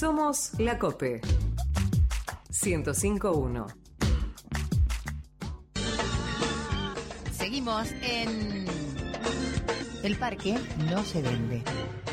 Somos la COPE 105.1. Seguimos en El Parque No Se Vende.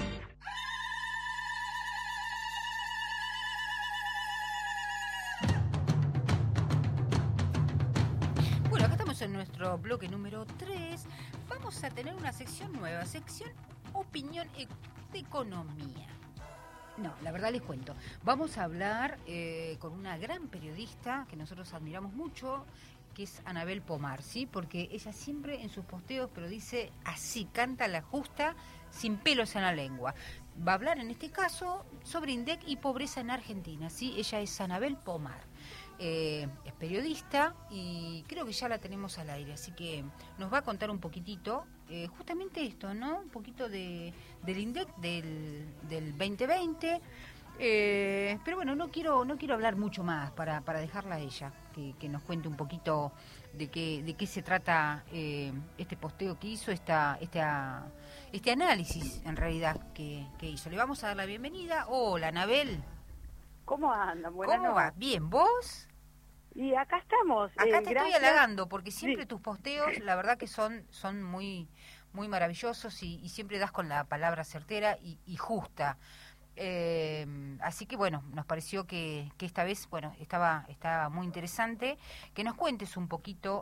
Bueno, acá estamos en nuestro bloque número 3. Vamos a tener una sección nueva, sección Opinión de Economía. No, la verdad les cuento. Vamos a hablar con una gran periodista que nosotros admiramos mucho, que es Anabel Pomar, ¿sí? Porque ella siempre en sus posteos, pero dice así, canta la justa, sin pelos en la lengua. Va a hablar en este caso sobre INDEC y pobreza en Argentina, ¿sí? Ella es Anabel Pomar. Es periodista y creo que ya la tenemos al aire, así que nos va a contar un poquitito justamente esto, ¿no? Un poquito del INDEC del 2020, pero bueno, no quiero hablar mucho más para dejarla a ella, que nos cuente un poquito de qué se trata este posteo que hizo, este análisis en realidad que hizo. Le vamos a dar la bienvenida. Hola, Anabel. ¿Cómo andan? ¿Cómo va? Bien, ¿vos? Y acá estamos. Acá te gracias. estoy halagando, porque siempre Sí. tus posteos, la verdad que son muy maravillosos y siempre das con la palabra certera y justa. Así que bueno, nos pareció que esta vez, bueno, estaba muy interesante que nos cuentes un poquito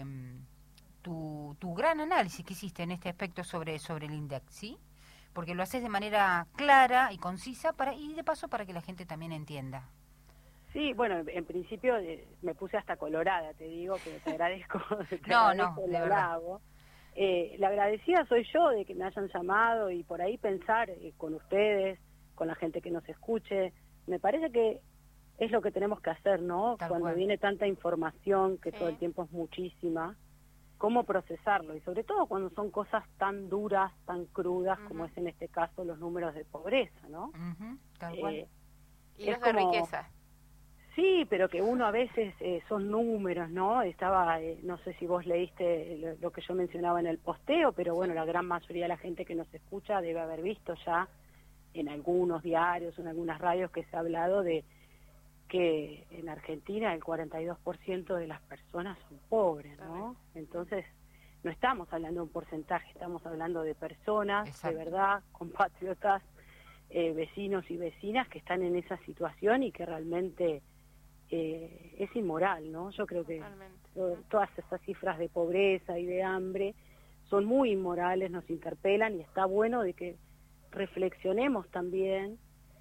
tu gran análisis que hiciste en este aspecto sobre el INDEC, ¿sí? Porque lo haces de manera clara y concisa y de paso para que la gente también entienda. Sí, bueno, en principio me puse hasta colorada, te digo, pero te agradezco, No, el de verdad. halago. La agradecida soy yo de que me hayan llamado y por ahí pensar con ustedes, con la gente que nos escuche. Me parece que es lo que tenemos que hacer, ¿no? Tal Cuando cual. viene tanta información, que Sí. todo el tiempo es muchísima, cómo procesarlo. Y sobre todo cuando son cosas tan duras, tan crudas, como es en este caso los números de pobreza, ¿no? Ujú, tal cual. Y es los de como- riqueza. Sí, pero que uno a veces son números, ¿no? Estaba, no sé si vos leíste lo que yo mencionaba en el posteo, pero bueno, la gran mayoría de la gente que nos escucha debe haber visto ya en algunos diarios, en algunas radios que se ha hablado de que en Argentina el 42% de las personas son pobres, ¿no? Entonces, no estamos hablando de un porcentaje, estamos hablando de personas, Exacto. de verdad, compatriotas, vecinos y vecinas que están en esa situación y que realmente es inmoral, ¿no? Yo creo que Totalmente. todas esas cifras de pobreza y de hambre son muy inmorales, nos interpelan y está bueno de que reflexionemos también.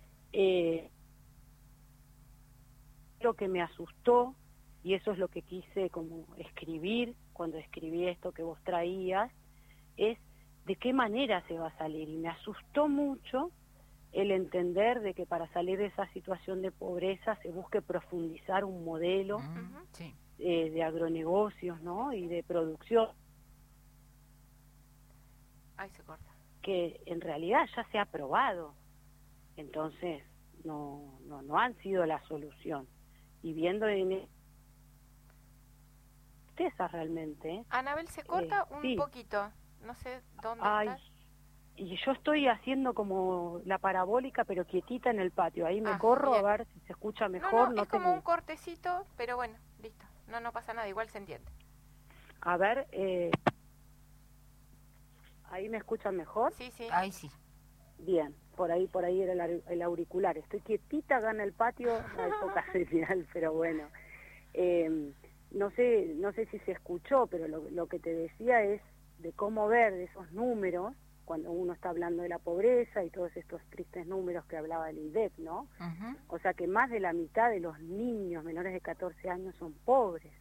Lo que me asustó, y eso es lo que quise como escribir cuando escribí esto que vos traías, es de qué manera se va a salir. Y me asustó mucho el entender de que para salir de esa situación de pobreza se busque profundizar un modelo Sí. de agronegocios, ¿no? Y de producción, Ahí se corta. que en realidad ya se ha probado. Entonces, no han sido la solución. Y viendo en esa realmente, ¿eh? Anabel, se corta un sí. poquito. No sé dónde Ay, estás. y yo estoy haciendo como la parabólica, pero quietita en el patio. Ahí me corro bien. a ver si se escucha mejor. No, es como un cortecito, pero bueno, listo. No pasa nada, igual se entiende. A ver, ¿ahí me escuchan mejor? Sí, sí. Ahí sí. Bien, por ahí era el auricular. Estoy quietita acá en el patio, no hay poca señal, pero bueno. No sé si se escuchó, pero lo que te decía es de cómo ver de esos números, cuando uno está hablando de la pobreza y todos estos tristes números que hablaba el INDEC, ¿no? Ujú. O sea que más de la mitad de los niños menores de 14 años son pobres.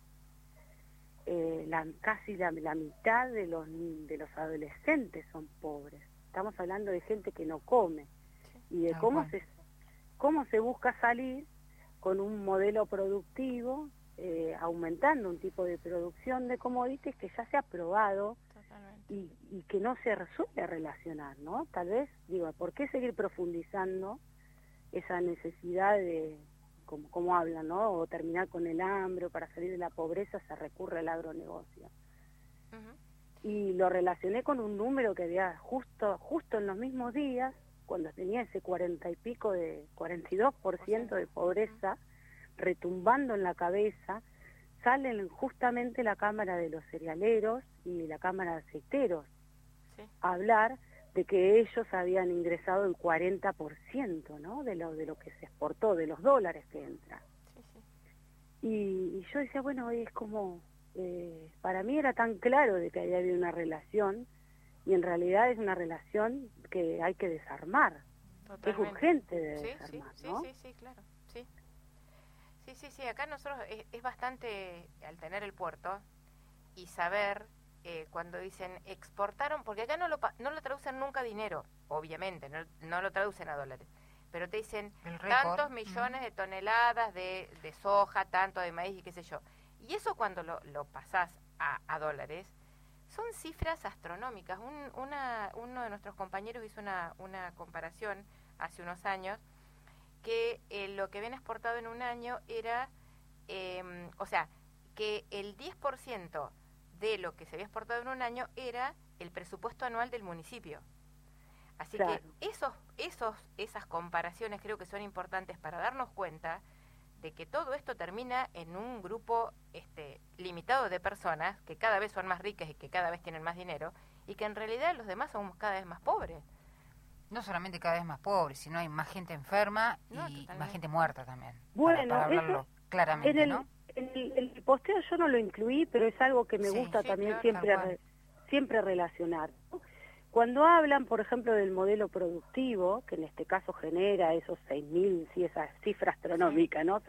Casi la mitad de los adolescentes son pobres. Estamos hablando de gente que no come. Y de Tal cómo cual. cómo se busca salir con un modelo productivo, aumentando un tipo de producción de commodities que ya se ha probado Totalmente. y que no se suele relacionar, ¿no? Tal vez, digo, ¿por qué seguir profundizando esa necesidad de, como hablan, ¿no? O terminar con el hambre, o para salir de la pobreza se recurre al agronegocio. Ujú. Y lo relacioné con un número que había justo en los mismos días, cuando tenía ese 40 y pico de 42% de pobreza retumbando en la cabeza, salen justamente la Cámara de los Cerealeros y la Cámara de Aceiteros a hablar de que ellos habían ingresado el 40%, ¿no? de lo que se exportó, de los dólares que entran. Y yo decía, bueno, es como, para mí era tan claro de que había habido una relación, y en realidad es una relación que hay que desarmar. Totalmente. Es urgente de desarmar, ¿no? Sí, claro, sí. Sí, acá nosotros es bastante, al tener el puerto y saber cuando dicen exportaron, porque acá no lo traducen nunca a dinero, obviamente, no lo traducen a dólares, pero te dicen tantos millones de toneladas de soja, tanto de maíz y qué sé yo. Y eso cuando lo pasás a dólares, son cifras astronómicas. Uno de nuestros compañeros hizo una comparación hace unos años, que lo que habían exportado en un año era, o sea, que el 10% de lo que se había exportado en un año era el presupuesto anual del municipio. Así que esas comparaciones creo que son importantes para darnos cuenta de que todo esto termina en un grupo limitado de personas que cada vez son más ricas y que cada vez tienen más dinero, y que en realidad los demás somos cada vez más pobres. No solamente cada vez más pobres, sino hay más gente enferma y totalmente. Más gente muerta también. Bueno, para hablarlo claramente, ¿no? En el posteo yo no lo incluí, pero es algo que me gusta también claro, siempre relacionar, ¿no? Cuando hablan, por ejemplo, del modelo productivo, que en este caso genera esos 6.000, esa cifra astronómica, ¿no?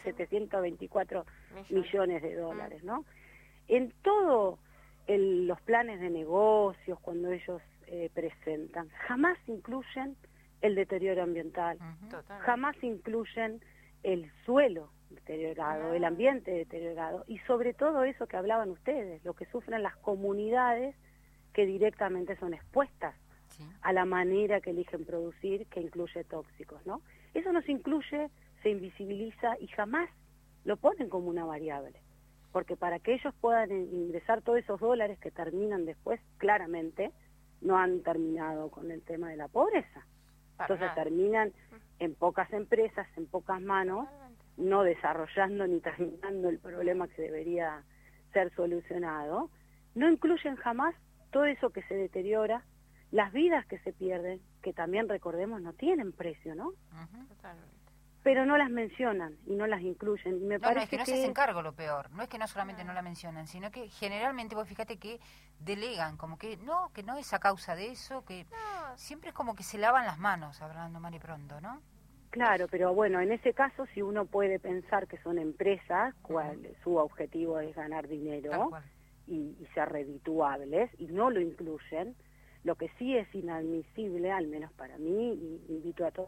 6.724 millones de dólares, ¿no? En todos los planes de negocios, cuando ellos presentan, jamás incluyen el deterioro ambiental, jamás incluyen el suelo deteriorado, el ambiente deteriorado, y sobre todo eso que hablaban ustedes, lo que sufren las comunidades que directamente son expuestas a la manera que eligen producir, que incluye tóxicos, ¿no? Eso no se incluye, se invisibiliza y jamás lo ponen como una variable, porque para que ellos puedan ingresar todos esos dólares que terminan después, claramente, no han terminado con el tema de la pobreza. Entonces terminan en pocas empresas, en pocas manos, no desarrollando ni terminando el problema que debería ser solucionado. No incluyen jamás todo eso que se deteriora, las vidas que se pierden, que también recordemos no tienen precio, ¿no? Totalmente. Pero no las mencionan y no las incluyen. Y me parece no, es que no se hacen cargo lo peor. No es que no solamente no la mencionan, sino que generalmente, vos fíjate que delegan, como que no es a causa de eso, que siempre es como que se lavan las manos, hablando mal y pronto, ¿no? Claro, pero bueno, en ese caso, si uno puede pensar que son empresas, su objetivo es ganar dinero y ser redituables, y no lo incluyen, lo que sí es inadmisible, al menos para mí, y invito a todos,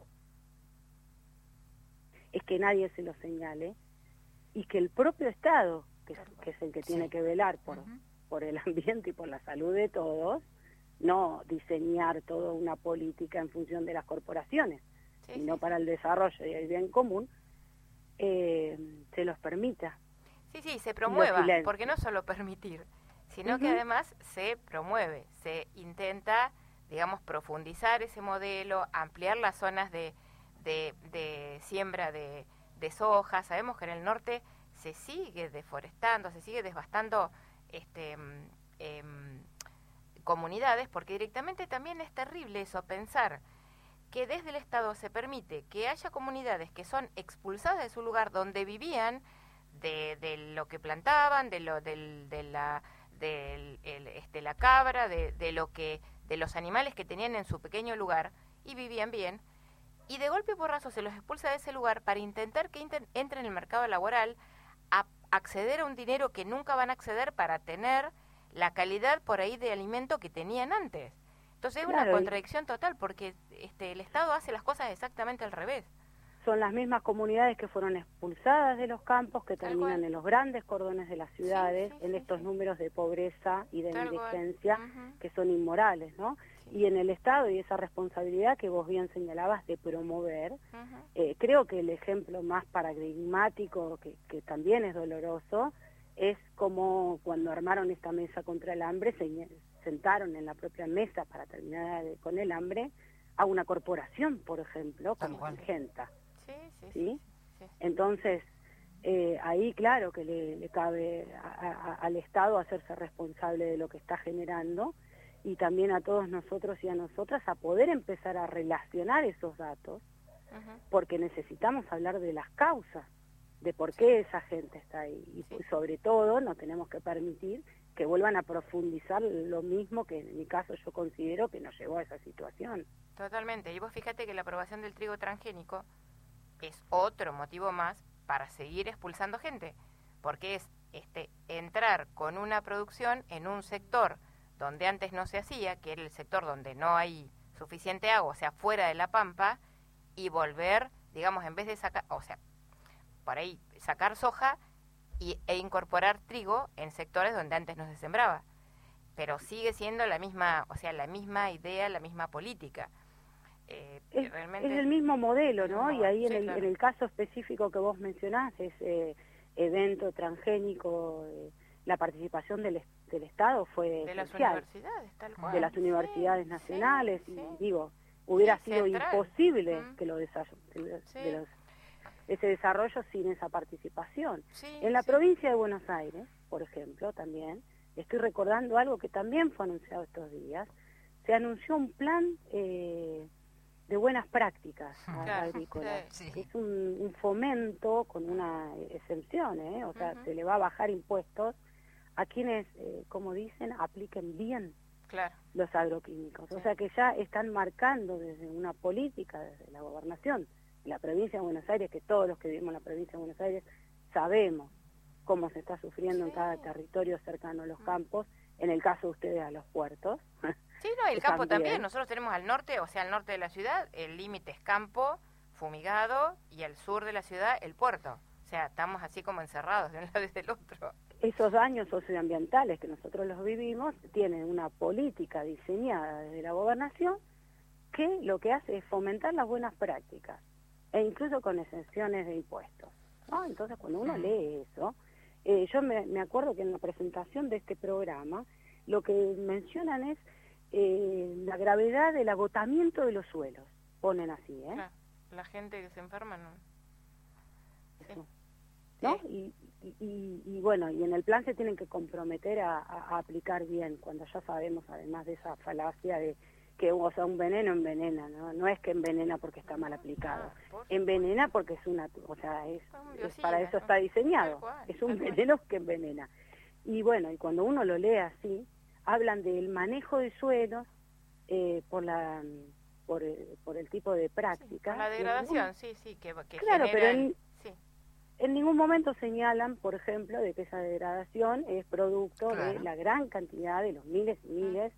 es que nadie se lo señale, y que el propio Estado, que es el que tiene que velar por el ambiente y por la salud de todos, no diseñar toda una política en función de las corporaciones, sino para el desarrollo y el bien común, se los permita. Sí, se promueva, porque no solo permitir, sino que además se promueve, se intenta, digamos, profundizar ese modelo, ampliar las zonas de siembra de soja. Sabemos que en el norte se sigue deforestando, se sigue devastando comunidades, porque directamente también es terrible eso, pensar que desde el Estado se permite que haya comunidades que son expulsadas de su lugar donde vivían, de lo que plantaban, de la cabra, de los animales que tenían en su pequeño lugar y vivían bien, y de golpe y porrazo se los expulsa de ese lugar para intentar que entren en el mercado laboral, a acceder a un dinero que nunca van a acceder para tener la calidad por ahí de alimento que tenían antes. Entonces es una contradicción total, porque el Estado hace las cosas exactamente al revés. Son las mismas comunidades que fueron expulsadas de los campos, que terminan en los grandes cordones de las ciudades, en estos números de pobreza y de indigencia que son inmorales, ¿no? Y en el Estado, y esa responsabilidad que vos bien señalabas de promover, creo que el ejemplo más paradigmático, que también es doloroso, es como cuando armaron esta mesa contra el hambre, se sentaron en la propia mesa para terminar con el hambre a una corporación, por ejemplo, Tal como cual. Syngenta. Sí, sí, ¿Sí? sí, sí. Entonces, ahí claro que le cabe al Estado hacerse responsable de lo que está generando, y también a todos nosotros y a nosotras a poder empezar a relacionar esos datos, Ujú. porque necesitamos hablar de las causas, de por qué esa gente está ahí. Y Sí. sobre todo no tenemos que permitir que vuelvan a profundizar lo mismo que en mi caso yo considero que nos llevó a esa situación. Totalmente. Y vos fíjate que la aprobación del trigo transgénico es otro motivo más para seguir expulsando gente, porque es entrar con una producción en un sector donde antes no se hacía, que era el sector donde no hay suficiente agua, o sea, fuera de la pampa, y volver, digamos, en vez de sacar, o sea, por ahí sacar soja e incorporar trigo en sectores donde antes no se sembraba. Pero sigue siendo la misma, o sea, la misma idea, la misma política. Realmente Es el mismo modelo, ¿no? Y ahí sí, claro. en el caso específico que vos mencionás, ese evento transgénico, la participación del Estado fue de las esencial, universidades, tal cual. de las universidades Sí, nacionales, sí, y sí. digo, hubiera Sí, sido central. imposible Mm. que Sí. ese desarrollo sin esa participación. Sí, En la sí. provincia de Buenos Aires, por ejemplo, también, estoy recordando algo que también fue anunciado estos días, se anunció un plan de buenas prácticas Claro, agrícolas. sí. Es un fomento con una exención, o sea, Ujú. se le va a bajar impuestos a quienes, como dicen, apliquen bien Claro. los agroquímicos. O Sí. sea que ya están marcando desde una política, desde la gobernación de la provincia de Buenos Aires, que todos los que vivimos en la provincia de Buenos Aires sabemos cómo se está sufriendo en Sí. cada territorio cercano a los campos, en el caso de ustedes a los puertos. Sí, no, el campo también. También. Nosotros tenemos al norte, o sea, al norte de la ciudad, el límite es campo, fumigado, y al sur de la ciudad, el puerto. O sea, estamos así como encerrados de un lado y del otro. Esos daños socioambientales que nosotros los vivimos tienen una política diseñada desde la gobernación que lo que hace es fomentar las buenas prácticas, e incluso con exenciones de impuestos, ¿no? Entonces cuando uno lee eso, yo me acuerdo que en la presentación de este programa lo que mencionan es la gravedad del agotamiento de los suelos, ponen así, Claro, la gente que se enferma no. Eso, ¿no? Y bueno, y en el plan se tienen que comprometer a aplicar bien, cuando ya sabemos, además de esa falacia de que, o sea, un veneno envenena, ¿no? No es que envenena porque está mal aplicado, envenena porque es una, o sea, es para eso está diseñado, es un veneno que envenena. Y bueno, y cuando uno lo lee así, hablan del manejo de suelos por el tipo de práctica. Sí, la degradación, sí, que claro, genera pero en ningún momento señalan, por ejemplo, de que esa degradación es producto de la gran cantidad de los miles y miles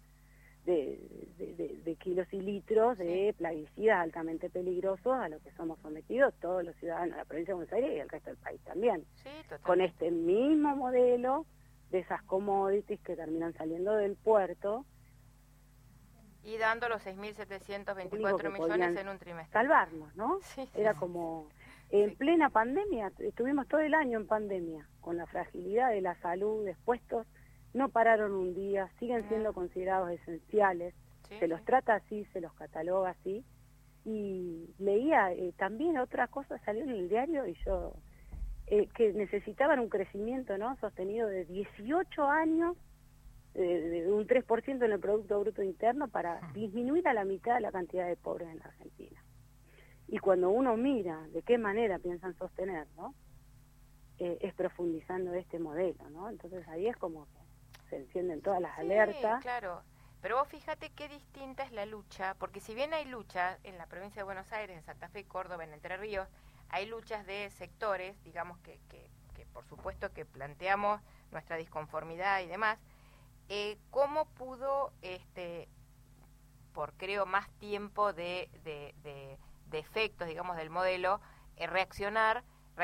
de kilos y litros de plaguicidas altamente peligrosos a los que somos sometidos todos los ciudadanos de la provincia de Buenos Aires y el resto del país también. Sí, con este mismo modelo de esas commodities que terminan saliendo del puerto. Y dando los 6.724 millones en un trimestre. Salvarnos, ¿no? Sí, Era como... En plena pandemia, estuvimos todo el año en pandemia, con la fragilidad de la salud expuestos, no pararon un día, siguen siendo considerados esenciales, se los trata así, se los cataloga así, y leía también otra cosa, salió en el diario, y yo, que necesitaban un crecimiento, ¿no?, sostenido de 18 años, de un 3% en el Producto Bruto Interno, para disminuir a la mitad la cantidad de pobres en la Argentina. Y cuando uno mira de qué manera piensan sostenerlo, es profundizando este modelo, ¿no? Entonces ahí es como que se encienden todas las alertas. Claro, pero vos fíjate qué distinta es la lucha, porque si bien hay lucha en la provincia de Buenos Aires, en Santa Fe, Córdoba, en Entre Ríos, hay luchas de sectores, digamos que por supuesto que planteamos nuestra disconformidad y demás. ¿Cómo pudo, por creo más tiempo de efectos, digamos, del modelo, reaccionaron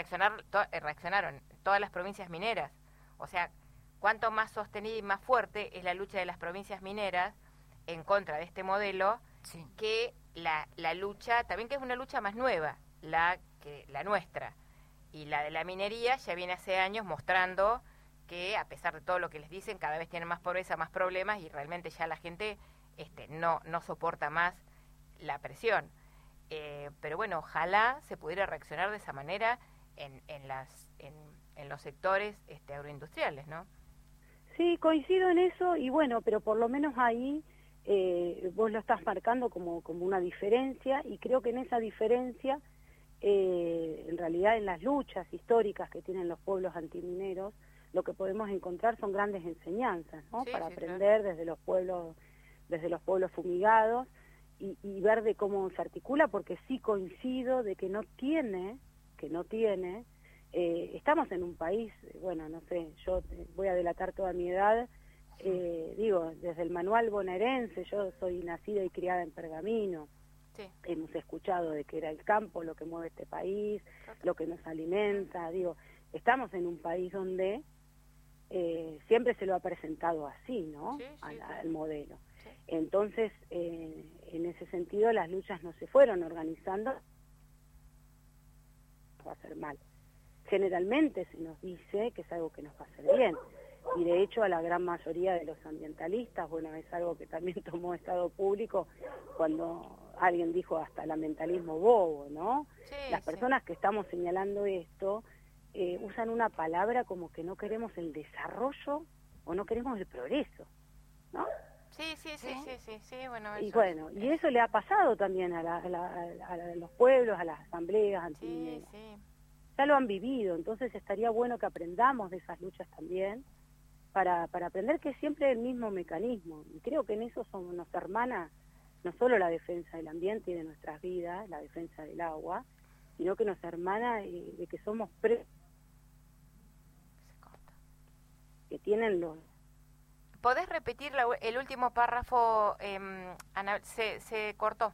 todas las provincias mineras? O sea, cuánto más sostenida y más fuerte es la lucha de las provincias mineras en contra de este modelo que la lucha, también que es una lucha más nueva, la nuestra. Y la de la minería ya viene hace años mostrando que, a pesar de todo lo que les dicen, cada vez tienen más pobreza, más problemas, y realmente ya la gente no soporta más la presión. Pero bueno, ojalá se pudiera reaccionar de esa manera en los sectores agroindustriales, ¿no? Sí, coincido en eso y bueno, pero por lo menos ahí vos lo estás marcando como una diferencia y creo que en esa diferencia, en realidad en las luchas históricas que tienen los pueblos antimineros, lo que podemos encontrar son grandes enseñanzas, ¿no? Sí, Para sí, aprender claro. desde los pueblos fumigados y ver de cómo se articula, porque sí coincido de que no tiene, estamos en un país, bueno, no sé, yo voy a delatar toda mi edad, digo, desde el manual bonaerense, yo soy nacida y criada en Pergamino, Sí. hemos escuchado de que era el campo lo que mueve este país, lo que nos alimenta, digo, estamos en un país donde siempre se lo ha presentado así, ¿no? Sí, sí, Al modelo. Sí. Entonces, en ese sentido, las luchas no se fueron organizando, va a hacer mal. Generalmente se nos dice que es algo que nos va a hacer bien, y de hecho a la gran mayoría de los ambientalistas, bueno, es algo que también tomó Estado Público cuando alguien dijo hasta el ambientalismo bobo, ¿no? Sí, Las personas que estamos señalando esto usan una palabra como que no queremos el desarrollo o no queremos el progreso, ¿no? Sí, bueno, Y eso bueno, y eso le ha pasado también a los pueblos, a las asambleas antimineras. Sí. Ya lo han vivido, entonces estaría bueno que aprendamos de esas luchas también, para aprender que es siempre el mismo mecanismo. Y creo que en eso nos hermana no solo la defensa del ambiente y de nuestras vidas, la defensa del agua, sino que nos hermana de que somos que tienen los... ¿Podés repetir el último párrafo, Ana? Se cortó.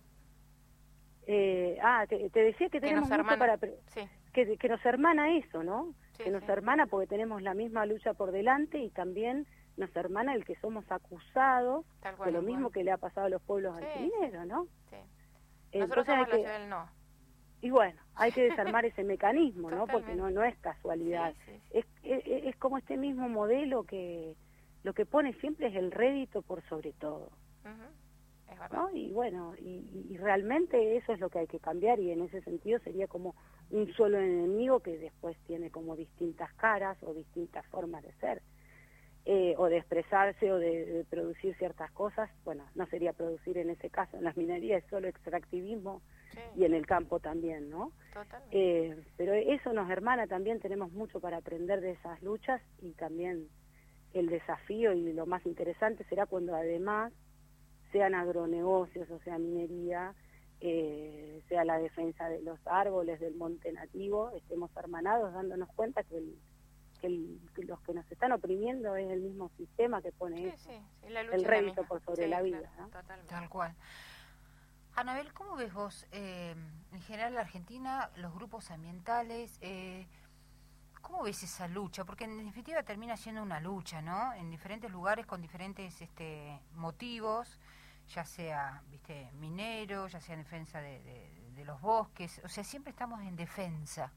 Te decía que tenemos mucho para... Sí. Que nos hermana eso, ¿no? Sí, que nos sí. hermana porque tenemos la misma lucha por delante y también nos hermana el que somos acusados Tal cual, de lo mismo que le ha pasado a los pueblos antimineros, ¿no? Sí. Nosotros somos la ciudad del no. Y bueno, hay que desarmar ese mecanismo, ¿no? Porque no es casualidad. Sí. Es como este mismo modelo que lo que pone siempre es el rédito por sobre todo. Es verdad. ¿No? Y bueno, y realmente eso es lo que hay que cambiar y en ese sentido sería como un solo enemigo que después tiene como distintas caras o distintas formas de ser, o de expresarse o de producir ciertas cosas. Bueno, no sería producir en ese caso, en las minerías es solo extractivismo y en el campo también, ¿no? Totalmente. Pero eso nos hermana también, tenemos mucho para aprender de esas luchas y también el desafío y lo más interesante será cuando además sean agronegocios, o sea, minería, sea la defensa de los árboles, del monte nativo, estemos hermanados dándonos cuenta que los que nos están oprimiendo es el mismo sistema que pone el rédito por sobre la vida. Claro, ¿no? totalmente. Tal cual. Anabel, ¿cómo ves vos, en general la Argentina, los grupos ambientales, cómo ves esa lucha? Porque en definitiva termina siendo una lucha, ¿no? En diferentes lugares con diferentes motivos, ya sea, minero, ya sea en defensa de los bosques, o sea, siempre estamos en defensa.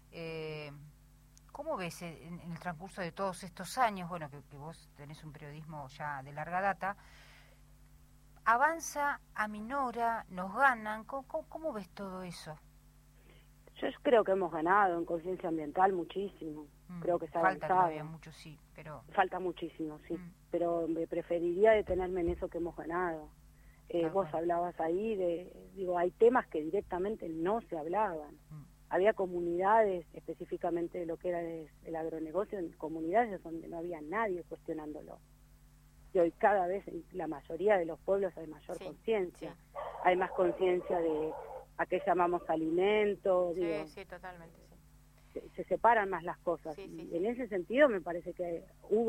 ¿Cómo ves en el transcurso de todos estos años, bueno, que vos tenés un periodismo ya de larga data, avanza, aminora, nos ganan? ¿Cómo ves todo eso? Yo creo que hemos ganado en conciencia ambiental muchísimo. Creo que se ha falta avanzado. Todavía mucho, sí, pero... Falta muchísimo, sí. Pero me preferiría detenerme en eso que hemos ganado. Vos hablabas ahí hay temas que directamente no se hablaban. Había comunidades, específicamente de lo que era el agronegocio, en comunidades donde no había nadie cuestionándolo. Y hoy cada vez en la mayoría de los pueblos hay mayor conciencia. Hay más conciencia de a qué llamamos alimento. Sí, totalmente, sí. Se separan más las cosas. Y en ese sentido me parece que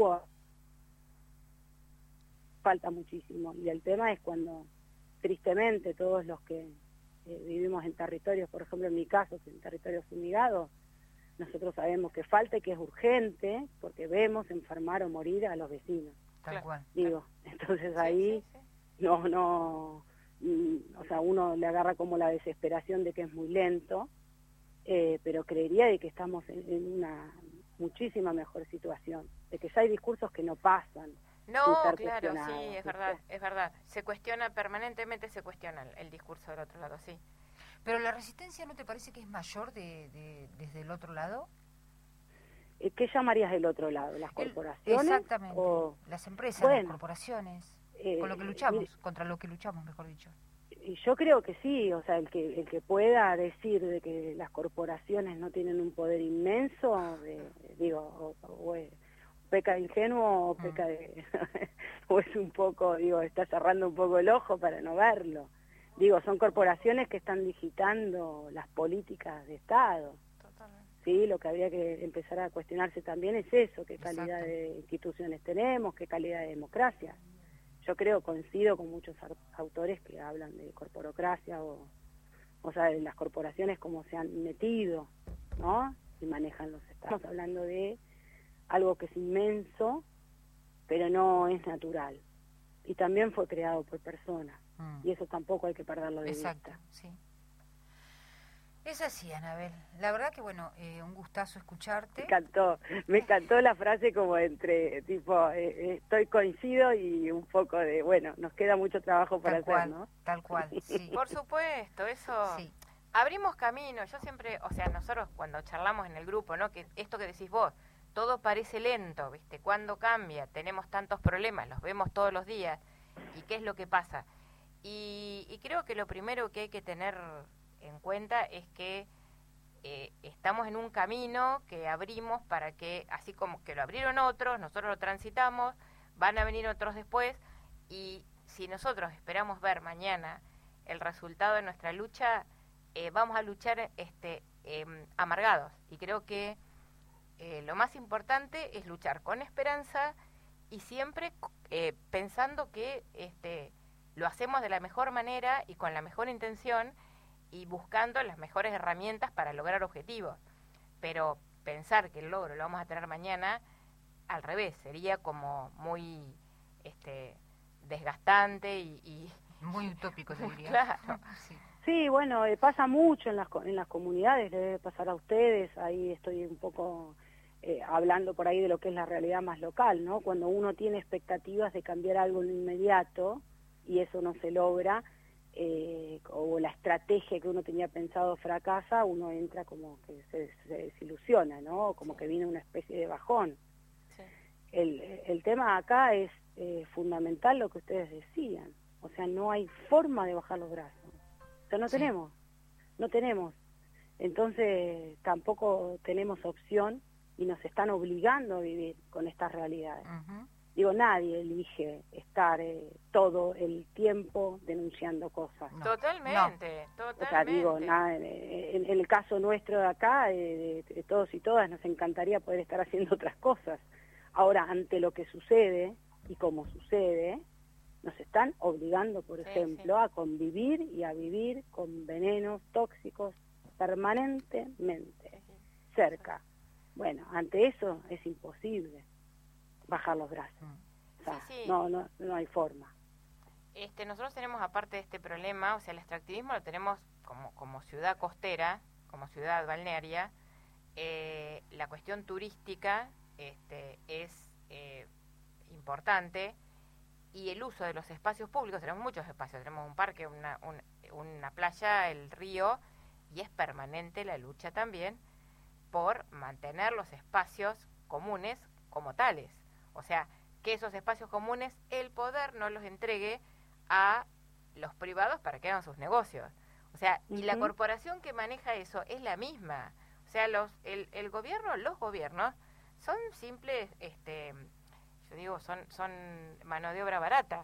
falta muchísimo. Y el tema es cuando, tristemente, todos los que vivimos en territorios, por ejemplo en mi caso, en territorios fumigados, nosotros sabemos que falta y que es urgente, porque vemos enfermar o morir a los vecinos. Tal cual. Entonces ahí o sea, uno le agarra como la desesperación de que es muy lento, pero creería de que estamos en una muchísima mejor situación, de que ya hay discursos que no pasan, No, sin ser claro, sí, cuestionados, es ¿viste? verdad, es verdad. Se cuestiona, permanentemente se cuestiona el discurso del otro lado, sí. Pero la resistencia, ¿no te parece que es mayor desde el otro lado? ¿Qué llamarías del otro lado? ¿Las corporaciones? Exactamente, O, las empresas, las bueno, corporaciones, con lo que mire, luchamos, contra lo que luchamos, mejor dicho. y yo creo que sí, o sea, el que pueda decir de que las corporaciones no tienen un poder inmenso, digo, peca de ingenuo o peca de, o es un poco, digo, está cerrando un poco el ojo para no verlo. Digo, son corporaciones que están digitando las políticas de Estado. Totalmente. Sí, lo que habría que empezar a cuestionarse también es eso, qué calidad Exacto. de instituciones tenemos, qué calidad de democracia. Yo creo, coincido con muchos autores que hablan de corporocracia o sea, de las corporaciones como se han metido, ¿no? Y manejan los estados. Estamos hablando de algo que es inmenso, pero no es natural. Y también fue creado por personas. Y eso tampoco hay que perderlo de Exacto, vista. sí. Es así, Anabel. La verdad que, bueno, un gustazo escucharte. Me encantó la frase como entre, tipo, estoy coincido y un poco de, bueno, nos queda mucho trabajo para hacer, ¿no? Tal cual, sí. Por supuesto, eso... Sí. Abrimos camino, yo siempre, o sea, nosotros cuando charlamos en el grupo, ¿no? Que esto que decís vos, todo parece lento, ¿viste? ¿Cuándo cambia? Tenemos tantos problemas, los vemos todos los días. ¿Y qué es lo que pasa? Y creo que lo primero que hay que tener en cuenta es que estamos en un camino que abrimos para que, así como que lo abrieron otros, nosotros lo transitamos, van a venir otros después, y si nosotros esperamos ver mañana el resultado de nuestra lucha, vamos a luchar amargados. Y creo que lo más importante es luchar con esperanza y siempre pensando que lo hacemos de la mejor manera y con la mejor intención y buscando las mejores herramientas para lograr objetivos. Pero pensar que el logro lo vamos a tener mañana, al revés, sería como muy desgastante y muy utópico, te diría. Claro. Sí. Sí, bueno, pasa mucho en las comunidades, le debe pasar a ustedes, ahí estoy un poco hablando por ahí de lo que es la realidad más local, ¿no? Cuando uno tiene expectativas de cambiar algo en lo inmediato y eso no se logra, o la estrategia que uno tenía pensado fracasa, uno entra como que se desilusiona, ¿no? Como que viene una especie de bajón. Sí. El tema acá es fundamental lo que ustedes decían, o sea, no hay forma de bajar los brazos. O sea, no tenemos. Entonces tampoco tenemos opción y nos están obligando a vivir con estas realidades. Digo, nadie elige estar todo el tiempo denunciando cosas. No. Totalmente. O sea, digo, en el caso nuestro de acá, de todos y todas, nos encantaría poder estar haciendo otras cosas. Ahora, ante lo que sucede y como sucede, nos están obligando, por ejemplo, a convivir y a vivir con venenos tóxicos permanentemente cerca. Bueno, ante eso es imposible bajar los brazos. O sea, no hay forma. Nosotros tenemos, aparte de este problema, o sea, el extractivismo lo tenemos como ciudad costera, como ciudad balnearia. La cuestión turística es importante. Y el uso de los espacios públicos, tenemos muchos espacios, tenemos un parque, una playa, el río, y es permanente la lucha también por mantener los espacios comunes como tales. O sea, que esos espacios comunes el poder no los entregue a los privados para que hagan sus negocios. O sea, y la corporación que maneja eso es la misma. O sea, el gobierno, los gobiernos son simples... yo digo, son mano de obra barata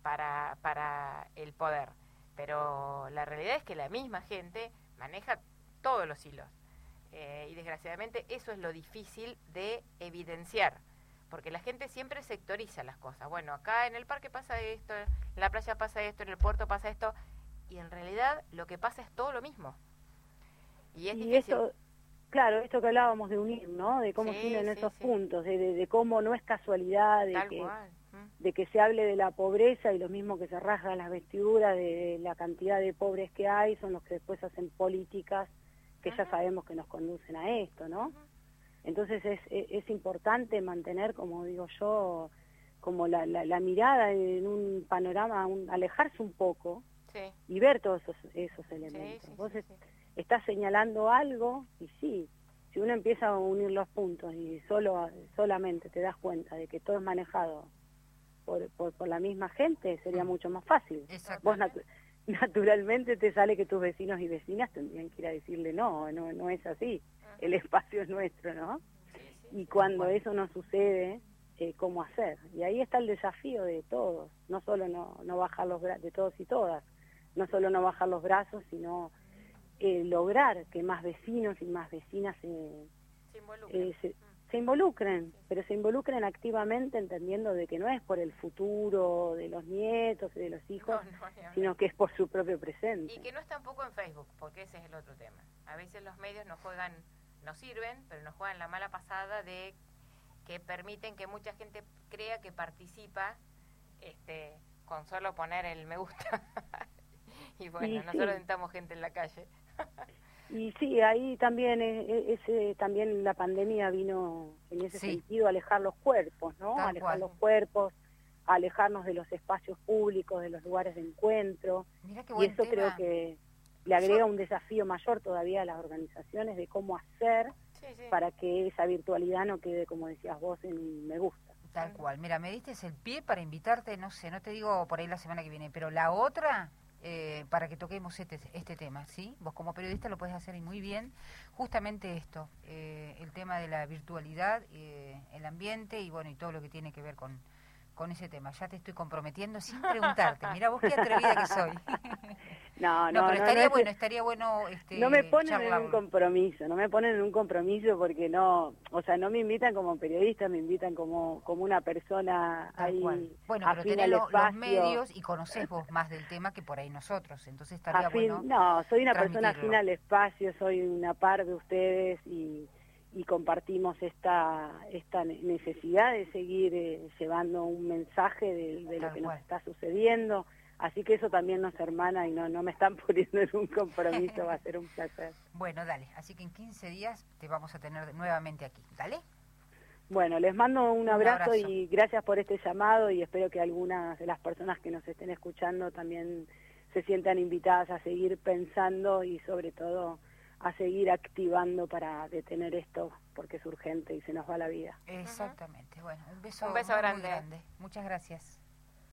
para el poder, pero la realidad es que la misma gente maneja todos los hilos, y desgraciadamente eso es lo difícil de evidenciar, porque la gente siempre sectoriza las cosas. Bueno, acá en el parque pasa esto, en la playa pasa esto, en el puerto pasa esto, y en realidad lo que pasa es todo lo mismo, y es difícil. Claro, esto que hablábamos de unir, ¿no? De cómo se unen esos puntos, de cómo no es casualidad, de que se hable de la pobreza y los mismos que se rasgan las vestiduras, de la cantidad de pobres que hay, son los que después hacen políticas que ya sabemos que nos conducen a esto, ¿no? Entonces es importante mantener, como digo yo, como la mirada en un panorama, alejarse un poco Sí. y ver todos esos elementos. Sí, sí, Vos sí, sí. estás señalando algo y sí, si uno empieza a unir los puntos y solamente te das cuenta de que todo es manejado por la misma gente, sería mucho más fácil. Exacto. Vos naturalmente te sale que tus vecinos y vecinas tendrían que ir a decirle no es así, el espacio es nuestro, ¿no? Y cuando eso no sucede, ¿cómo hacer? Y ahí está el desafío de todos, no solo no bajar los brazos, de todos y todas, no solo no bajar los brazos, sino lograr que más vecinos y más vecinas se involucren, pero se involucren activamente entendiendo de que no es por el futuro de los nietos y de los hijos, sino que es por su propio presente. Y que no es tampoco en Facebook, porque ese es el otro tema. A veces los medios nos sirven, pero nos juegan la mala pasada de que permiten que mucha gente crea que participa con solo poner el me gusta. Y bueno, nosotros necesitamos gente en la calle. Y sí, ahí también también la pandemia vino en ese sentido a alejar los cuerpos, ¿no? Alejar los cuerpos, alejarnos de los espacios públicos, de los lugares de encuentro. Y eso creo que le agrega un desafío mayor todavía a las organizaciones de cómo hacer para que esa virtualidad no quede, como decías vos, en me gusta. Tal cual. Mira, me diste el pie para invitarte, no sé, no te digo por ahí la semana que viene, pero la otra... para que toquemos este tema, ¿sí? Vos como periodista lo podés hacer y muy bien, justamente esto, el tema de la virtualidad, el ambiente y bueno, y todo lo que tiene que ver con ese tema. Ya te estoy comprometiendo sin preguntarte, mira vos qué atrevida que soy. Pero estaría bueno no me ponen charlarlo. en un compromiso, porque no me invitan como periodista, me invitan como una persona ahí. Bueno, pero tenés los medios y conocés vos más del tema que por ahí nosotros, entonces estaría bueno. No, soy una persona afín al espacio, soy una par de ustedes y compartimos esta necesidad de seguir llevando un mensaje de lo que nos está sucediendo. Así que eso también nos hermana y no me están poniendo en un compromiso, va a ser un placer. Bueno, dale, así que en 15 días te vamos a tener nuevamente aquí, ¿dale? Bueno, les mando un abrazo y gracias por este llamado y espero que algunas de las personas que nos estén escuchando también se sientan invitadas a seguir pensando y sobre todo a seguir activando para detener esto porque es urgente y se nos va la vida. Exactamente, bueno, un beso grande. Muy grande. Muchas gracias.